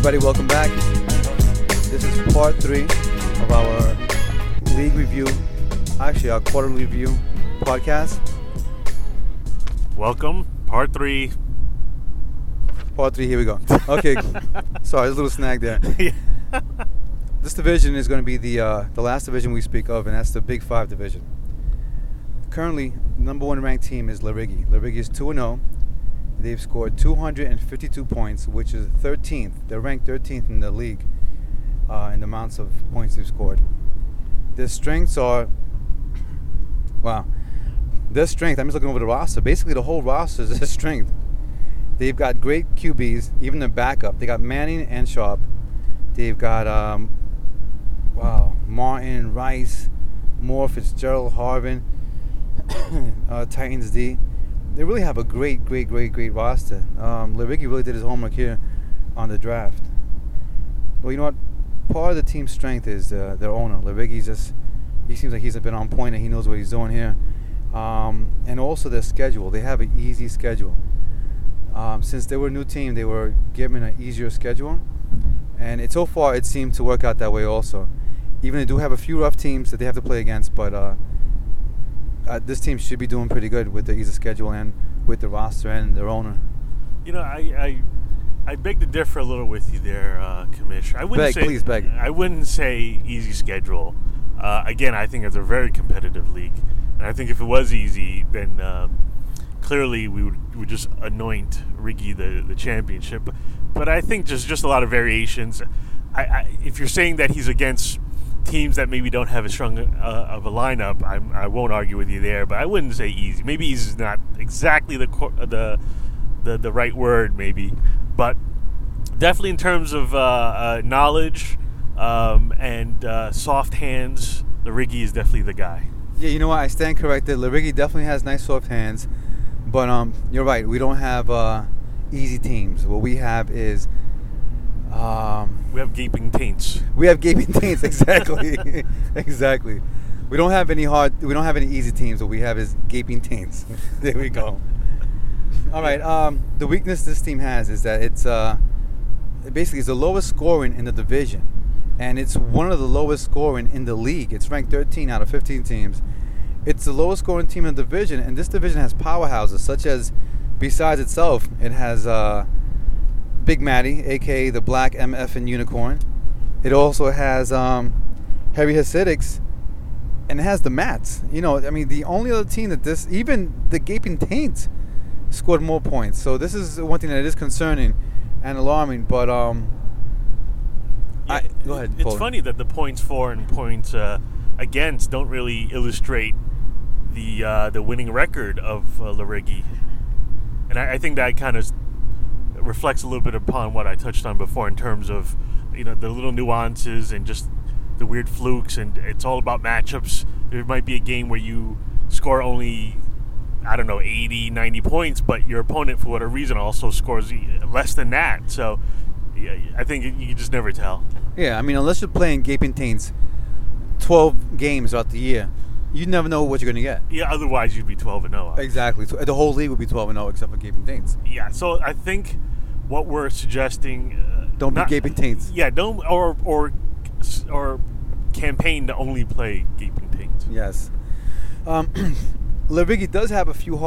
everybody, welcome back. This is part 3 of our league review, actually our quarterly review podcast. Welcome, part 3. Part 3, here we go. Okay, sorry, there's a little snag there. This division is going to be the last division we speak of, and that's the Big 5 division. Currently, the number 1 ranked team is Larigi. Larigi is 2-0. They've scored 252 points, which is 13th. They're ranked 13th in the league in the amounts of points they've scored. Their strengths are, wow. Their strength, I'm just looking over the roster. Basically, the whole roster is their strength. They've got great QBs, even their backup. They got Manning and Sharp. They've got, Martin, Rice, Moore, Fitzgerald, Harvin, Titans D. They really have a great roster. Larigi really did his homework here on the draft. Well, you know what? Part of the team's strength is their owner. Larigi's he seems like he's been on point and he knows what he's doing here. And also their schedule. They have an easy schedule. Since they were a new team, they were given an easier schedule. And so far, it seemed to work out that way also. Even they do have a few rough teams that they have to play against, but this team should be doing pretty good with the easy schedule and with the roster and their owner. You know, I beg to differ a little with you there, Kamish. Please beg. I wouldn't say easy schedule. Again, I think it's a very competitive league. And I think if it was easy, then clearly we would just anoint Rigi the championship. But I think there's just a lot of variations. If you're saying that he's against teams that maybe don't have as strong of a lineup, I won't argue with you there, but I wouldn't say easy. Maybe easy is not exactly the right word, maybe, but definitely in terms of knowledge and soft hands, Larigi is definitely the guy. Yeah, you know what? I stand corrected. Larigi definitely has nice soft hands, but you're right. We don't have easy teams. What we have is we have gaping taints. We have gaping taints, exactly. Exactly. We don't have any easy teams. What we have is gaping taints. There we go. All right. The weakness this team has is that it's basically it's the lowest scoring in the division, and it's one of the lowest scoring in the league. It's ranked 13 out of 15 teams. It's the lowest scoring team in the division, and this division has powerhouses such as, besides itself, it has Big Matty, a.k.a. the Black MF and Unicorn. It also has Harry Hasidics, and it has the Mats. You know, I mean, the only other team that even the Gaping Taints scored more points. So this is one thing that is concerning and alarming. But go ahead. It's funny that the points for and points against don't really illustrate the winning record of Larigi, and I think that kind of reflects a little bit upon what I touched on before in terms of, you know, the little nuances and just the weird flukes, and it's all about matchups. There might be a game where you score only, 80, 90 points, but your opponent, for whatever reason, also scores less than that. So yeah, I think you can just never tell. Yeah, I mean, unless you're playing Gaping Taints 12 games throughout the year, you never know what you're going to get. Yeah, otherwise you'd be 12-0. Exactly. So the whole league would be 12-0 except for Gaping Taints. Yeah, so I think what we're suggesting... don't be Gaping Taints. Yeah, don't... Or campaign to only play Gaping Taints. Yes. Larigi does have a few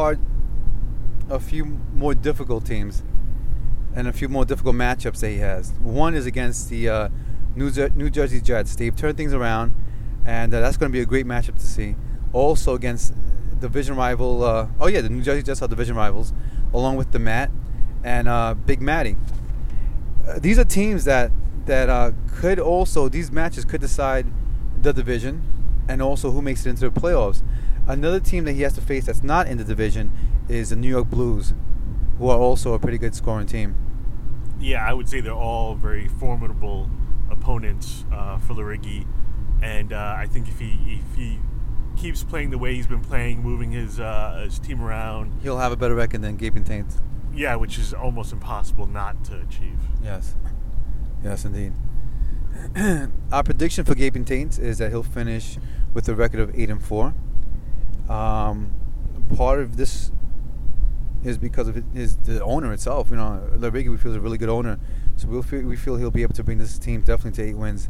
more difficult teams and a few more difficult matchups that he has. One is against the New Jersey Jets. They've turned things around, and that's going to be a great matchup to see. Also against division rival, the New Jersey Jets are division rivals, along with the Matt and Big Matty. These are teams that could also, these matches could decide the division and also who makes it into the playoffs. Another team that he has to face that's not in the division is the New York Blues, who are also a pretty good scoring team. Yeah, I would say they're all very formidable opponents for Larigi, and I think if he keeps playing the way he's been playing, moving his team around, he'll have a better record than Gaping Taints. Yeah, which is almost impossible not to achieve. Yes indeed. Our prediction for Gaping Taints is that he'll finish with a record of 8-4. Part of this is because of the owner itself. You know, Larigi, we feel is a really good owner, so we feel he'll be able to bring this team definitely to 8 wins.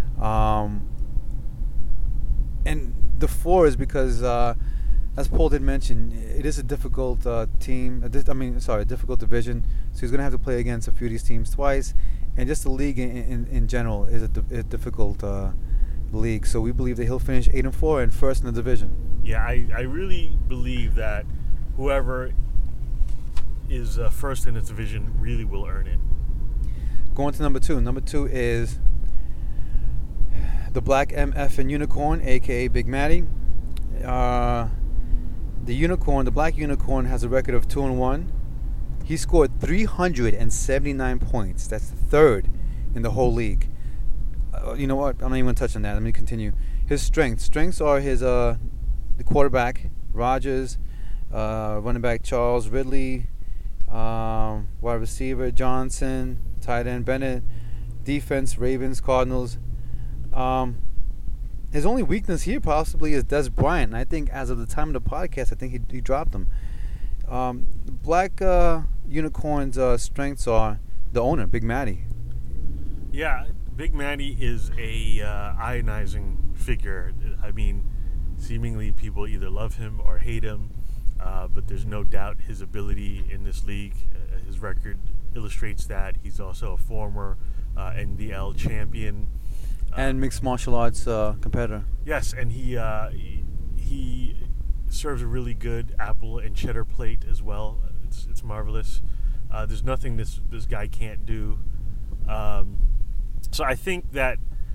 And the 4 is because, as Paul did mention, it is a difficult team. A difficult division. So he's going to have to play against a few of these teams twice, and just the league in general is a difficult league. So we believe that he'll finish 8-4 and first in the division. Yeah, I really believe that whoever is first in its division really will earn it. Going to number 2. Number 2 is the Black MF and Unicorn, aka Big Matty. The Black Unicorn, has a record of 2-1. He scored 379 points. That's third in the whole league. You know what? I'm not even going to touch on that. Let me continue. His strengths are his the quarterback Rogers, running back Charles Ridley, wide receiver Johnson, tight end Bennett, defense Ravens, Cardinals. His only weakness here possibly is Des Bryant. I think as of the time of the podcast, I think he dropped him. Black Unicorn's strengths are the owner, Big Matty. Yeah, Big Matty is a ionizing figure. I mean, seemingly people either love him or hate him, but there's no doubt his ability in this league. His record illustrates that. He's also a former NBL champion. And mixed martial arts competitor. Yes, and he serves a really good apple and cheddar plate as well. It's marvelous. There's nothing this guy can't do. So I think that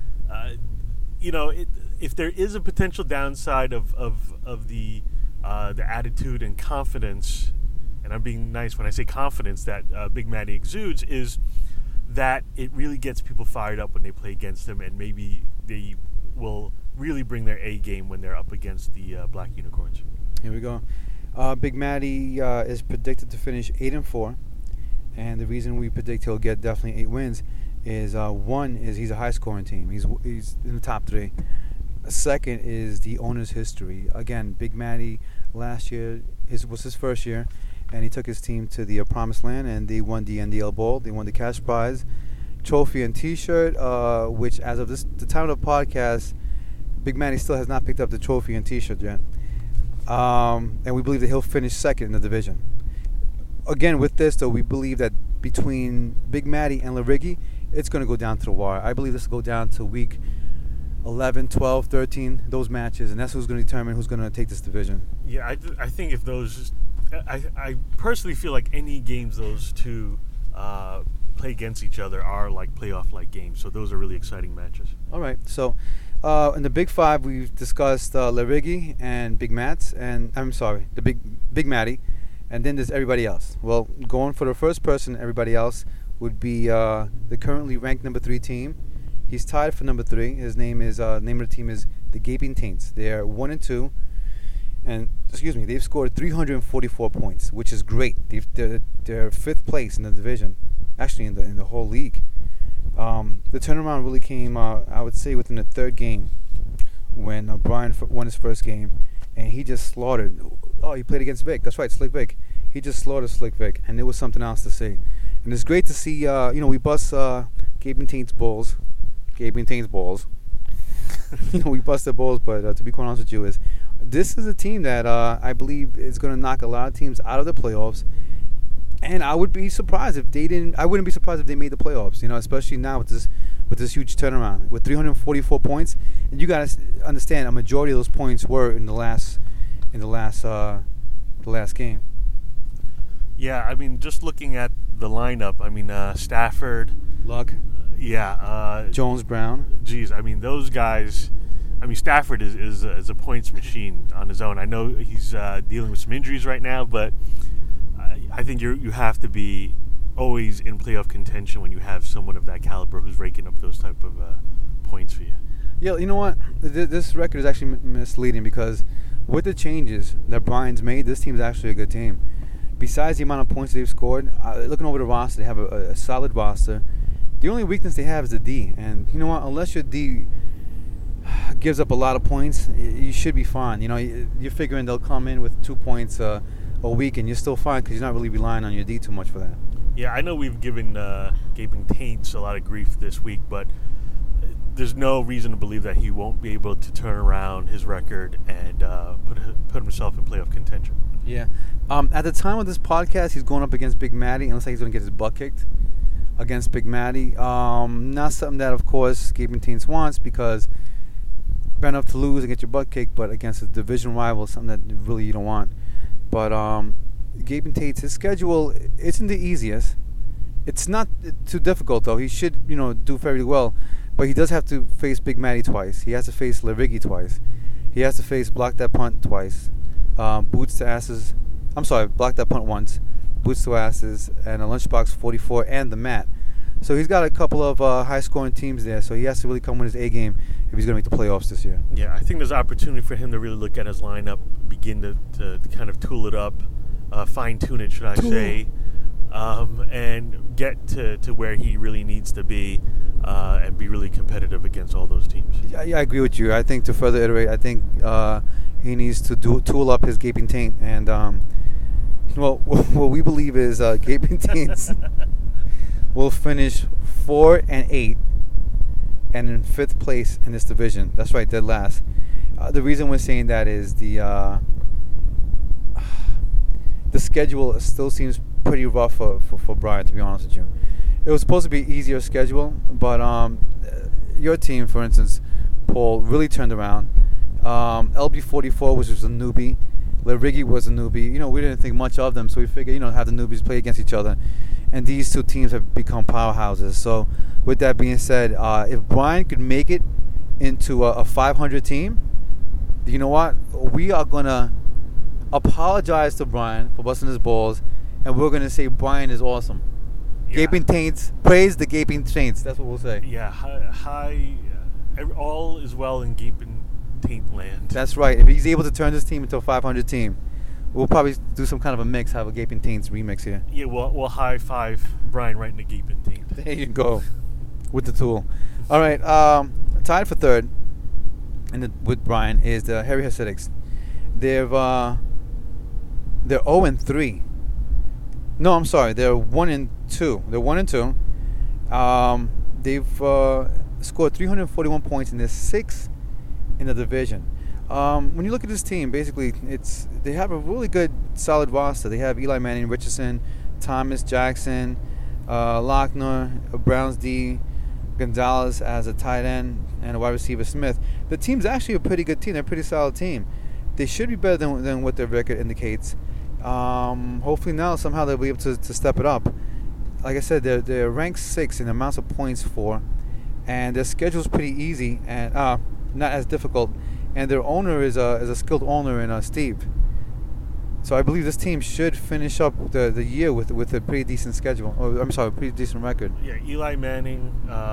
if there is a potential downside of the attitude and confidence, and I'm being nice when I say confidence that Big Matty exudes, is that it really gets people fired up when they play against him, and maybe they will really bring their A game when they're up against the Black Unicorns. Here we go. Big Matty is predicted to finish 8-4, and the reason we predict he'll get definitely 8 wins is one is he's a high-scoring team. He's in the top 3. Second is the owner's history. Again, Big Matty last year was his first year, and he took his team to the Promised Land, and they won the NDL Bowl. They won the cash prize, trophy, and T-shirt, which as of the time of the podcast, Big Matty still has not picked up the trophy and T-shirt yet. And we believe that he'll finish second in the division. Again, with this, though, we believe that between Big Matty and Larigi, it's going to go down to the wire. I believe this will go down to week 11, 12, 13, those matches, and that's who's going to determine who's going to take this division. Yeah, I think if those... I personally feel like any games those two play against each other are like playoff-like games, so those are really exciting matches. All right, so in the Big 5, we've discussed Larigi and Big Matty, the Big Matty, and then there's everybody else. Well, going for the first person, everybody else would be the currently ranked number 3 team. He's tied for number 3. His name of the team is the Gaping Taints. They're 1-2. And they've scored 344 points, which is great. They're 5th place in the division, actually in the whole league. The turnaround really came, I would say, within the 3rd game, when Brian won his first game, and he just slaughtered. Oh, he played against Vic. That's right, Slick Vic. He just slaughtered Slick Vic, and there was something else to see. And it's great to see. We bust Gaping Taints balls. We bust their balls, but to be quite honest with you, this is a team that I believe is going to knock a lot of teams out of the playoffs, and I would be surprised if they didn't. I wouldn't be surprised if they made the playoffs. Especially now with this huge turnaround with 344 points, and you got to understand a majority of those points were in the last game. Yeah, I mean, just looking at the lineup, I mean, Stafford, Luck, Jones, Brown. Geez, I mean, those guys. I mean, Stafford is a points machine on his own. I know he's dealing with some injuries right now, but I think you have to be always in playoff contention when you have someone of that caliber who's raking up those type of points for you. Yeah, you know what? This record is actually misleading because with the changes that Brian's made, this team is actually a good team. Besides the amount of points they've scored, looking over the roster, they have a solid roster. The only weakness they have is the D, and you know what? Unless your D gives up a lot of points, you should be fine. You know, you're figuring they'll come in with 2 points a week, and you're still fine because you're not really relying on your D too much for that. Yeah, I know we've given Gaping Taints a lot of grief this week, but there's no reason to believe that he won't be able to turn around his record and put himself in playoff contention. Yeah. At the time of this podcast, he's going up against Big Matty. It looks like he's going to get his butt kicked against Big Matty. Not something that, of course, Gaping Taints wants, because bad enough to lose and get your butt kicked, but against a division rival, something that really you don't want. But Gaping Taints, his schedule isn't the easiest. It's not too difficult, though. He should, do fairly well. But he does have to face Big Matty twice. He has to face Larigi twice. He has to face Block That Punt twice. Boots to Asses. I'm sorry, Block That Punt once. Boots to Asses and a Lunchbox 44 and the Mat. So he's got a couple of high-scoring teams there. So he has to really come with his A game if he's going to make the playoffs this year. Yeah, I think there's opportunity for him to really look at his lineup, begin to kind of tool it up, fine-tune it, should I say, and get to where he really needs to be and be really competitive against all those teams. Yeah, I agree with you. I think to further iterate, I think he needs to tool up his Gaping Taint. And, what we believe is Gaping Taints will finish 4-8 and in 5th place in this division. That's right, dead last. The reason we're saying that is the schedule still seems pretty rough for Brian, to be honest with you. It was supposed to be an easier schedule, but your team, for instance, Paul, really turned around. LB44, which was a newbie. Larigi was a newbie. We didn't think much of them, so we figured, have the newbies play against each other. And these two teams have become powerhouses. So with that being said, if Brian could make it into a 500 team, you know what? We are going to apologize to Brian for busting his balls, and we're going to say Brian is awesome. Yeah. Gaping Taints, praise the Gaping Taints. That's what we'll say. Yeah, all is well in Gaping Taint land. That's right. If he's able to turn this team into a 500 team, we'll probably do some kind of a mix, have a Gaping Taints remix here. Yeah, we'll high five Brian right in the Gaping Taint. There you go, with the tool. All right, tied for third with Brian is the Harry Hasidics. They're 0-3. No, I'm sorry. They're 1-2. They're 1-2. They've scored 341 points, and they're 6th in the division. When you look at this team, basically, they have a really good, solid roster. They have Eli Manning, Richardson, Thomas, Jackson, Lochner, Browns D, Gonzalez as a tight end, and a wide receiver, Smith. The team's actually a pretty good team. They're a pretty solid team. They should be better than what their record indicates. Hopefully now somehow they'll be able to step it up. Like I said, they're ranked 6th in the amounts of points for, and their schedule's pretty easy and not as difficult. And their owner is a skilled owner in Steve. So I believe this team should finish up the year with a pretty decent schedule. Or I'm sorry, a pretty decent record. Yeah, Eli Manning,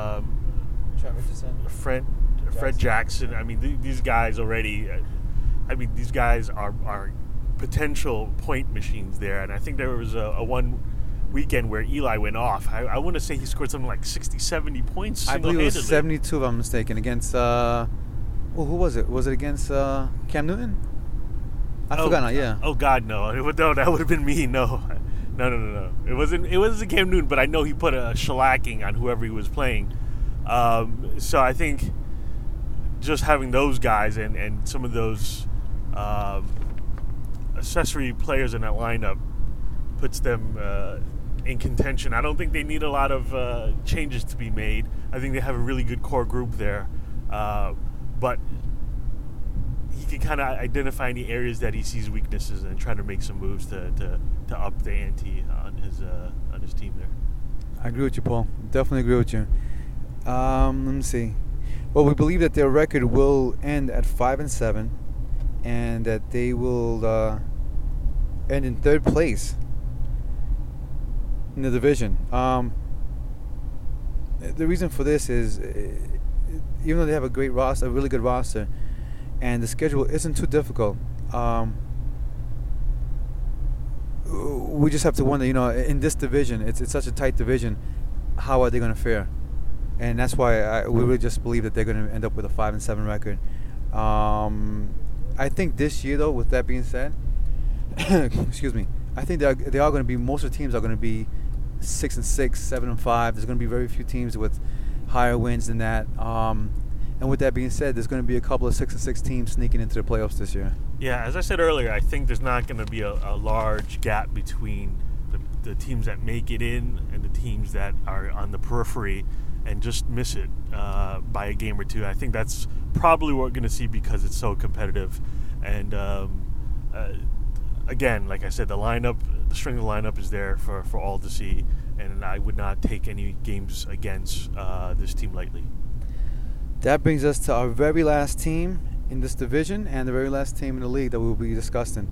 Fred Jackson. I mean, these guys already. These guys are potential point machines there, and I think there was a one weekend where Eli went off. I want to say he scored something like 60, 70 points. I believe it was 72, if I'm mistaken, against. Who was it? Was it against Cam Newton? I forgot now. Yeah. Oh God, no! No, that would have been me. No. It wasn't. It wasn't Cam Newton, but I know he put a shellacking on whoever he was playing. So I think just having those guys and some of those accessory players in that lineup puts them in contention. I don't think they need a lot of changes to be made. I think they have a really good core group there, but he can kind of identify any areas that he sees weaknesses and try to make some moves to up the ante on his team there. I agree with you, Paul. Definitely agree with you. Let me see. Well, we believe that their record will end at 5-7, and that they will end in 3rd place in the division. The reason for this is, even though they have a really good roster, and the schedule isn't too difficult, we just have to wonder, in this division, it's such a tight division, how are they going to fare? and that's why we really just believe that they're going to end up with a 5-7 record. I think this year, though, with that being said, excuse me, I think they are going to be, most of the teams are going to be 6-6, 7-5. There's going to be very few teams with higher wins than that. And with that being said, there's going to be a couple of 6-6 teams sneaking into the playoffs this year. Yeah, as I said earlier, I think there's not going to be a large gap between the teams that make it in and the teams that are on the periphery and just miss it by a game or two. I think that's probably what we're going to see because it's so competitive. And again, like I said, the strength of the lineup is there for all to see, and I would not take any games against this team lightly. That brings us to our very last team in this division and the very last team in the league that we'll be discussing.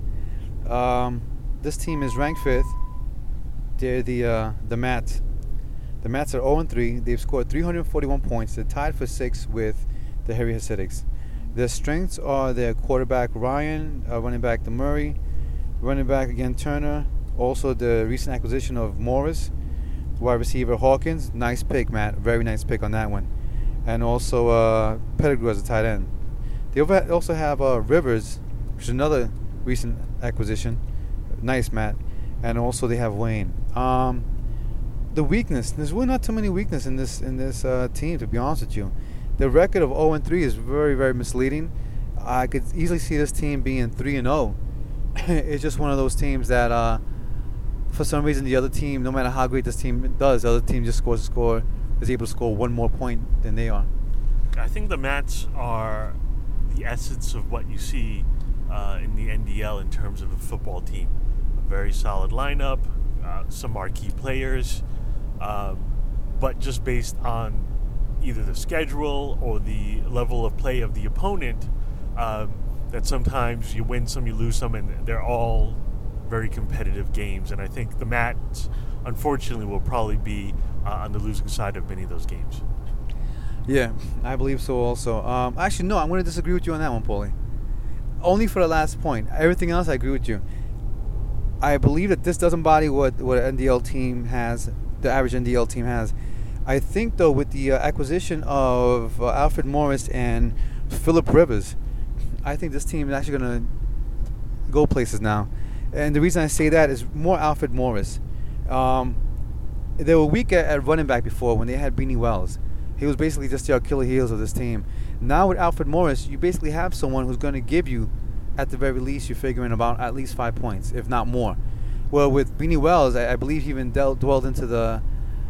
This team is ranked 5th. They're the Mats. The Mats are 0-3. They've scored 341 points. They're tied for 6th with the Harry Hasidics. Their strengths are their quarterback Ryan, running back Murray, running back again Turner, also the recent acquisition of Morris, wide receiver Hawkins. Nice pick, Matt. Very nice pick on that one. And also Pettigrew as a tight end. They also have Rivers, which is another recent acquisition. Nice, Matt. And also they have Wayne. The weakness, there's really not too many weaknesses in this team, to be honest with you. The record of 0-3 is very, very misleading. I could easily see this team being 3-0. It's just one of those teams that, for some reason, the other team, no matter how great this team does, the other team just is able to score one more point than they are. I think the Mats are the essence of what you see in the NDL in terms of a football team. A very solid lineup, some marquee players, but just based on either the schedule or the level of play of the opponent, that sometimes you win some, you lose some, and they're all very competitive games. And I think the Mats, unfortunately, will probably be on the losing side of many of those games. Yeah, I believe so also. Actually, no, I'm going to disagree with you on that one, Paulie. Only for the last point. Everything else, I agree with you. I believe that this doesn't embody what an NDL team has, the average NDL team has. I think, though, with the acquisition of Alfred Morris and Phillip Rivers, I think this team is actually going to go places now. And the reason I say that is more Alfred Morris. They were weak at running back before when they had Beanie Wells. He was basically just the Achilles heels of this team. Now with Alfred Morris, you basically have someone who's going to give you, at the very least, you're figuring about at least 5 points, if not more. Well, with Beanie Wells, I believe he even dwelled into the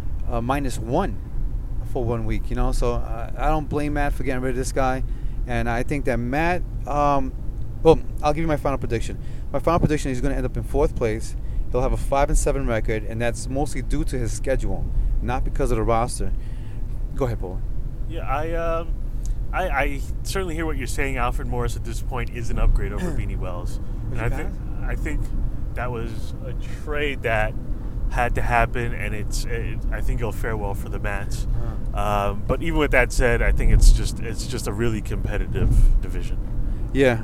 -1 for 1 week. So I don't blame Matt for getting rid of this guy. And I think that Matt, I'll give you my final prediction. My final prediction is he's going to end up in 4th place. He'll have a 5-7 record, and that's mostly due to his schedule, not because of the roster. Go ahead, Paul. Yeah, I certainly hear what you're saying. Alfred Morris at this point is an upgrade over Beanie Wells, and I think that was a trade that had to happen, and I think it'll fare well for the Mats. But even with that said, I think it's just a really competitive division. Yeah,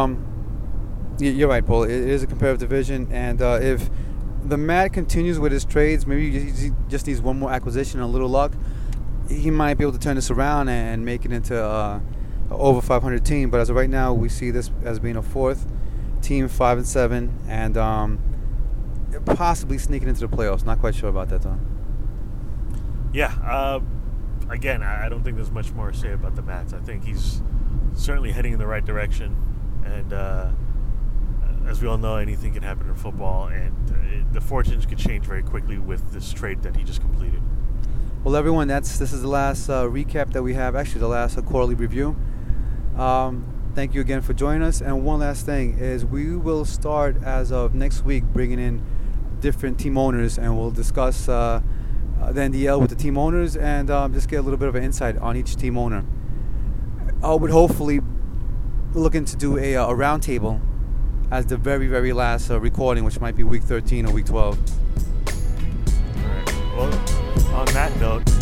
you're right, Paul. It is a competitive division, and if the Mat continues with his trades, maybe he just needs one more acquisition and a little luck, he might be able to turn this around and make it into an over 500 team. But as of right now, we see this as being a 4th team, 5-7, and possibly sneaking into the playoffs. Not quite sure about that, though. Yeah. Again, I don't think there's much more to say about the Mats. I think he's certainly heading in the right direction, and as we all know, anything can happen in football, and the fortunes could change very quickly with this trade that he just completed. Well, everyone, this is the last recap that we have. Actually, the last quarterly review. Thank you again for joining us. And one last thing is we will start as of next week bringing in different team owners, and we'll discuss the NDL with the team owners and just get a little bit of an insight on each team owner. I would hopefully looking to do a roundtable as the very, very last recording, which might be week 13 or week 12. All right. Well, on that note,